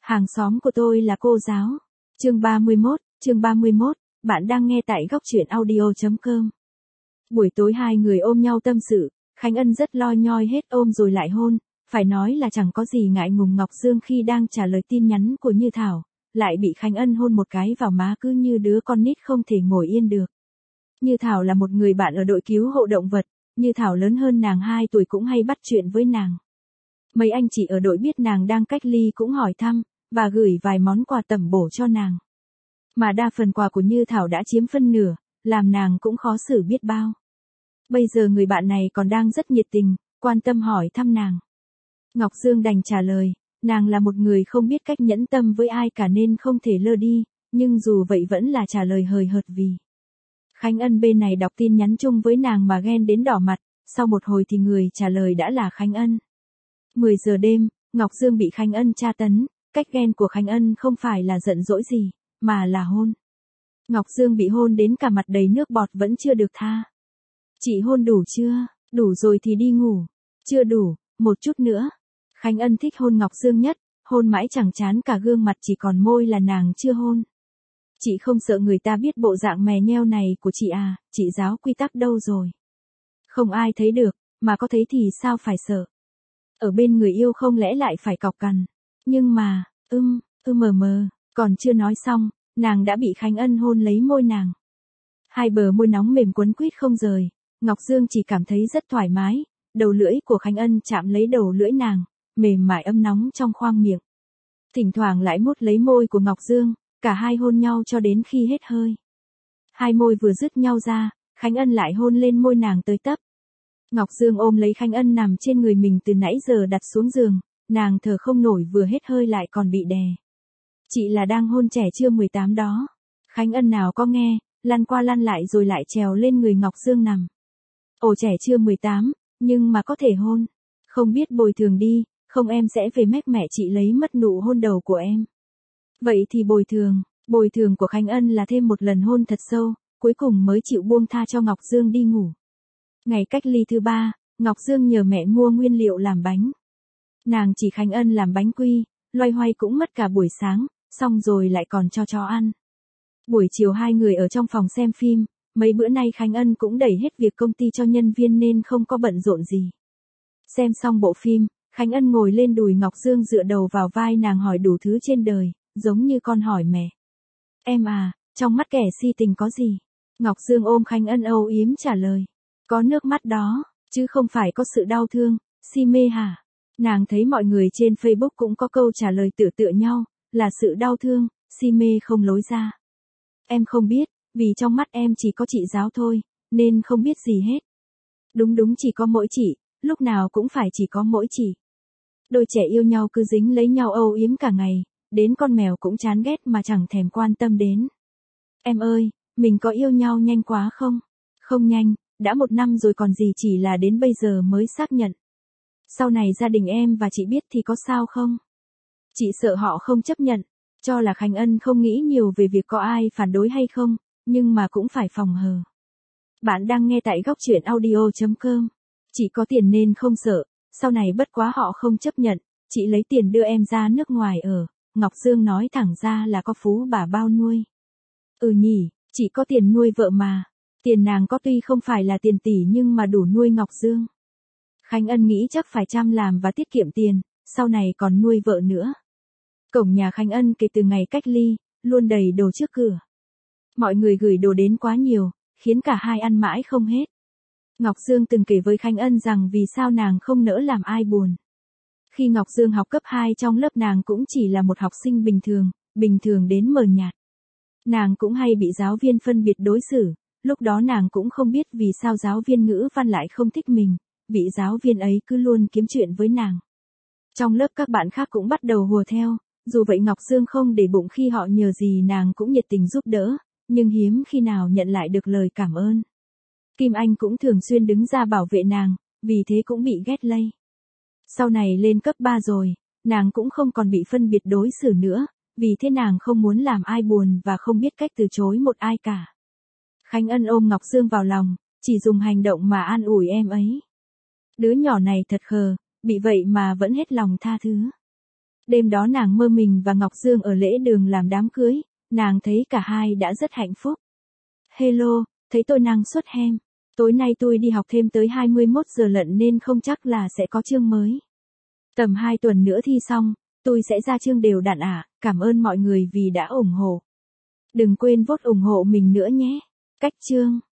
Hàng xóm của tôi là cô giáo. Chương 31, bạn đang nghe tại góc truyện audio.com. Buổi tối hai người ôm nhau tâm sự, Khánh Ân rất lo nhoi hết ôm rồi lại hôn, phải nói là chẳng có gì ngại ngùng. Ngọc Dương khi đang trả lời tin nhắn của Như Thảo, lại bị Khánh Ân hôn một cái vào má cứ như đứa con nít không thể ngồi yên được. Như Thảo là một người bạn ở đội cứu hộ động vật, Như Thảo lớn hơn nàng 2 tuổi cũng hay bắt chuyện với nàng. Mấy anh chị ở đội biết nàng đang cách ly cũng hỏi thăm, và gửi vài món quà tẩm bổ cho nàng. Mà đa phần quà của Như Thảo đã chiếm phân nửa, làm nàng cũng khó xử biết bao. Bây giờ người bạn này còn đang rất nhiệt tình, quan tâm hỏi thăm nàng. Ngọc Dương đành trả lời, nàng là một người không biết cách nhẫn tâm với ai cả nên không thể lơ đi, nhưng dù vậy vẫn là trả lời hời hợt vì. Khánh Ân bên này đọc tin nhắn chung với nàng mà ghen đến đỏ mặt, sau một hồi thì người trả lời đã là Khánh Ân. 10 giờ đêm, Ngọc Dương bị Khánh Ân tra tấn, cách ghen của Khánh Ân không phải là giận dỗi gì, mà là hôn. Ngọc Dương bị hôn đến cả mặt đầy nước bọt vẫn chưa được tha. Chị hôn đủ chưa? Đủ rồi thì đi ngủ. Chưa đủ, một chút nữa. Khánh Ân thích hôn Ngọc Dương nhất, hôn mãi chẳng chán cả gương mặt chỉ còn môi là nàng chưa hôn. Chị không sợ người ta biết bộ dạng mè nheo này của chị à, chị giáo quy tắc đâu rồi. Không ai thấy được, mà có thấy thì sao phải sợ. Ở bên người yêu không lẽ lại phải cọc cằn. Nhưng mà, mờ, còn chưa nói xong, nàng đã bị Khánh Ân hôn lấy môi nàng. Hai bờ môi nóng mềm quấn quýt không rời, Ngọc Dương chỉ cảm thấy rất thoải mái, đầu lưỡi của Khánh Ân chạm lấy đầu lưỡi nàng, mềm mại ấm nóng trong khoang miệng. Thỉnh thoảng lại mút lấy môi của Ngọc Dương, cả hai hôn nhau cho đến khi hết hơi. Hai môi vừa dứt nhau ra, Khánh Ân lại hôn lên môi nàng tới tấp. Ngọc Dương ôm lấy Khánh Ân nằm trên người mình từ nãy giờ đặt xuống giường, nàng thở không nổi vừa hết hơi lại còn bị đè. Chị là đang hôn trẻ chưa 18 đó. Khánh Ân nào có nghe, lăn qua lăn lại rồi lại trèo lên người Ngọc Dương nằm. Ồ trẻ chưa 18, nhưng mà có thể hôn. Không biết bồi thường đi, không em sẽ về mách mẹ chị lấy mất nụ hôn đầu của em. Vậy thì bồi thường của Khánh Ân là thêm một lần hôn thật sâu, cuối cùng mới chịu buông tha cho Ngọc Dương đi ngủ. Ngày cách ly thứ 3, Ngọc Dương nhờ mẹ mua nguyên liệu làm bánh. Nàng chỉ Khánh Ân làm bánh quy, loay hoay cũng mất cả buổi sáng, xong rồi lại còn cho chó ăn. Buổi chiều hai người ở trong phòng xem phim, mấy bữa nay Khánh Ân cũng đẩy hết việc công ty cho nhân viên nên không có bận rộn gì. Xem xong bộ phim, Khánh Ân ngồi lên đùi Ngọc Dương dựa đầu vào vai nàng hỏi đủ thứ trên đời, giống như con hỏi mẹ. Em à, trong mắt kẻ si tình có gì? Ngọc Dương ôm Khánh Ân âu yếm trả lời. Có nước mắt đó, chứ không phải có sự đau thương, si mê hả? Nàng thấy mọi người trên Facebook cũng có câu trả lời tựa nhau, là sự đau thương, si mê không lối ra. Em không biết, vì trong mắt em chỉ có chị giáo thôi, nên không biết gì hết. Đúng chỉ có mỗi chị, lúc nào cũng phải chỉ có mỗi chị. Đôi trẻ yêu nhau cứ dính lấy nhau âu yếm cả ngày, đến con mèo cũng chán ghét mà chẳng thèm quan tâm đến. Em ơi, mình có yêu nhau nhanh quá không? Không nhanh, đã 1 năm rồi còn gì, chỉ là đến bây giờ mới xác nhận. Sau này gia đình em và chị biết thì có sao không? Chị sợ họ không chấp nhận, cho là Khánh Ân không nghĩ nhiều về việc có ai phản đối hay không, nhưng mà cũng phải phòng hờ. Bạn đang nghe tại góc truyện audio.com. Chị có tiền nên không sợ, sau này bất quá họ không chấp nhận, chị lấy tiền đưa em ra nước ngoài ở. Ngọc Dương nói thẳng ra là có phú bà bao nuôi. Ừ nhỉ, chị có tiền nuôi vợ mà. Tiền nàng có tuy không phải là tiền tỷ nhưng mà đủ nuôi Ngọc Dương. Khánh Ân nghĩ chắc phải chăm làm và tiết kiệm tiền, sau này còn nuôi vợ nữa. Cổng nhà Khánh Ân kể từ ngày cách ly, luôn đầy đồ trước cửa. Mọi người gửi đồ đến quá nhiều, khiến cả hai ăn mãi không hết. Ngọc Dương từng kể với Khánh Ân rằng vì sao nàng không nỡ làm ai buồn. Khi Ngọc Dương học cấp 2 trong lớp nàng cũng chỉ là một học sinh bình thường đến mờ nhạt. Nàng cũng hay bị giáo viên phân biệt đối xử, lúc đó nàng cũng không biết vì sao giáo viên ngữ văn lại không thích mình, vị giáo viên ấy cứ luôn kiếm chuyện với nàng. Trong lớp các bạn khác cũng bắt đầu hùa theo, dù vậy Ngọc Dương không để bụng, khi họ nhờ gì nàng cũng nhiệt tình giúp đỡ, nhưng hiếm khi nào nhận lại được lời cảm ơn. Kim Anh cũng thường xuyên đứng ra bảo vệ nàng, vì thế cũng bị ghét lây. Sau này lên cấp 3 rồi, nàng cũng không còn bị phân biệt đối xử nữa, vì thế nàng không muốn làm ai buồn và không biết cách từ chối một ai cả. Khánh Ân ôm Ngọc Dương vào lòng, chỉ dùng hành động mà an ủi em ấy. Đứa nhỏ này thật khờ, bị vậy mà vẫn hết lòng tha thứ. Đêm đó nàng mơ mình và Ngọc Dương ở lễ đường làm đám cưới, nàng thấy cả hai đã rất hạnh phúc. Hello, thấy tôi năng suất hem. Tối nay tôi đi học thêm tới 21 giờ lận nên không chắc là sẽ có chương mới. Tầm 2 tuần nữa thi xong, tôi sẽ ra chương đều đặn ạ. Cảm ơn mọi người vì đã ủng hộ. Đừng quên vote ủng hộ mình nữa nhé. Cách chương